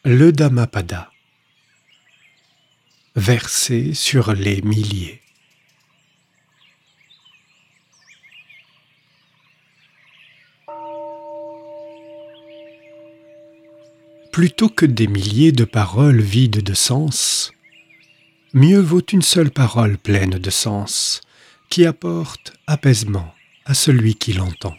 Le Dhammapada. Versé sur les milliers. Plutôt que des milliers de paroles vides de sens, mieux vaut une seule parole pleine de sens, qui apporte apaisement à celui qui l'entend.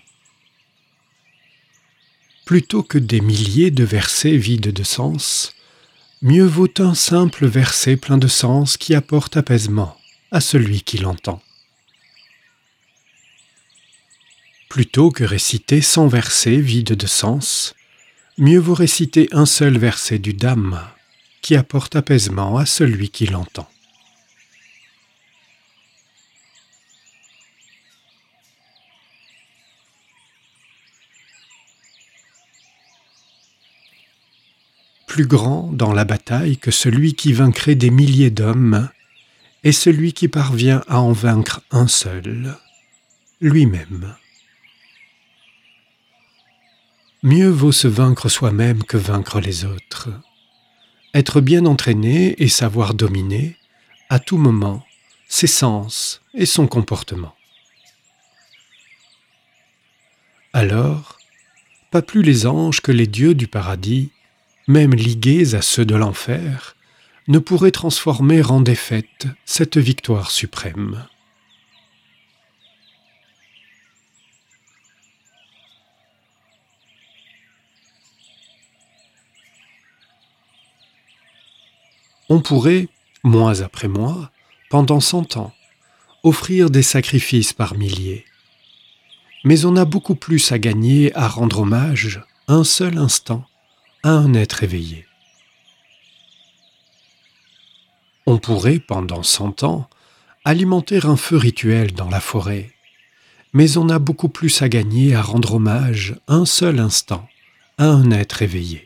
Plutôt que des milliers de versets vides de sens, mieux vaut un simple verset plein de sens qui apporte apaisement à celui qui l'entend. Plutôt que réciter 100 versets vides de sens, mieux vaut réciter un seul verset du Dhamma qui apporte apaisement à celui qui l'entend. Plus grand dans la bataille que celui qui vaincrait des milliers d'hommes est celui qui parvient à en vaincre un seul, lui-même. Mieux vaut se vaincre soi-même que vaincre les autres. Être bien entraîné et savoir dominer, à tout moment, ses sens et son comportement. Alors, pas plus les anges que les dieux du paradis, même ligués à ceux de l'enfer, ne pourraient transformer en défaite cette victoire suprême. On pourrait, mois après mois, pendant 100 ans, offrir des sacrifices par milliers. Mais on a beaucoup plus à gagner à rendre hommage, un seul instant, à un être éveillé. On pourrait, pendant 100 ans, alimenter un feu rituel dans la forêt, mais on a beaucoup plus à gagner à rendre hommage, un seul instant, à un être éveillé.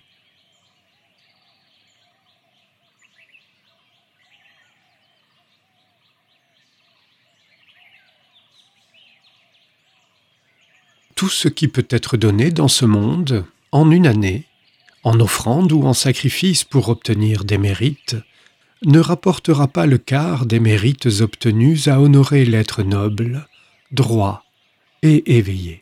Tout ce qui peut être donné dans ce monde, en une année, en offrande ou en sacrifice pour obtenir des mérites, ne rapportera pas le quart des mérites obtenus à honorer l'être noble, droit et éveillé.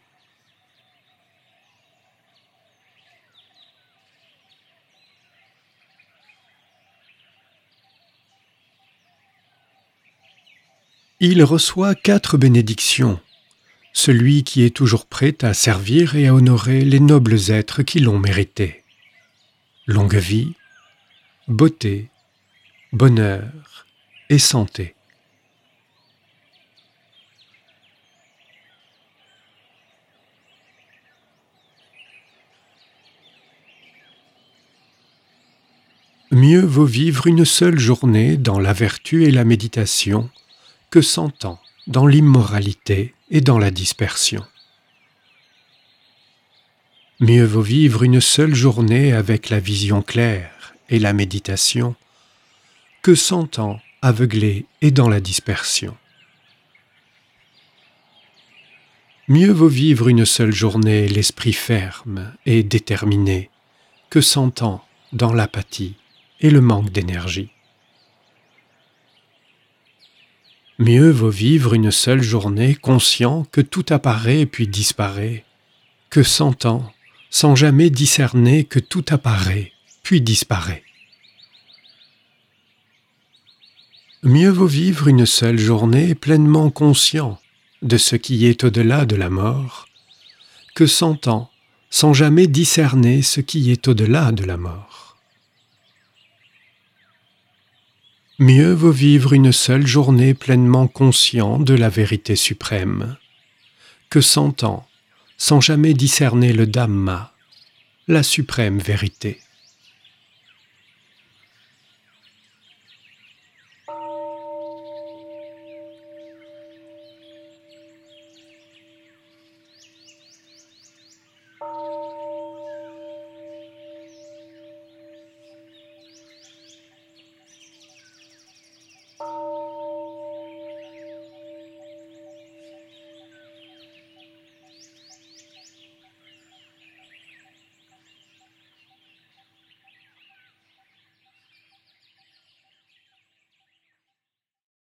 Il reçoit 4 bénédictions, celui qui est toujours prêt à servir et à honorer les nobles êtres qui l'ont mérité. Longue vie, beauté, bonheur et santé. Mieux vaut vivre une seule journée dans la vertu et la méditation que 100 ans dans l'immoralité et dans la dispersion. Mieux vaut vivre une seule journée avec la vision claire et la méditation que 100 ans aveuglé et dans la dispersion. Mieux vaut vivre une seule journée l'esprit ferme et déterminé que 100 ans dans l'apathie et le manque d'énergie. Mieux vaut vivre une seule journée conscient que tout apparaît puis disparaît que 100 ans sans jamais discerner que tout apparaît, puis disparaît. Mieux vaut vivre une seule journée pleinement conscient de ce qui est au-delà de la mort, que 100 ans sans jamais discerner ce qui est au-delà de la mort. Mieux vaut vivre une seule journée pleinement conscient de la vérité suprême, que 100 ans sans jamais discerner le Dhamma, la suprême vérité.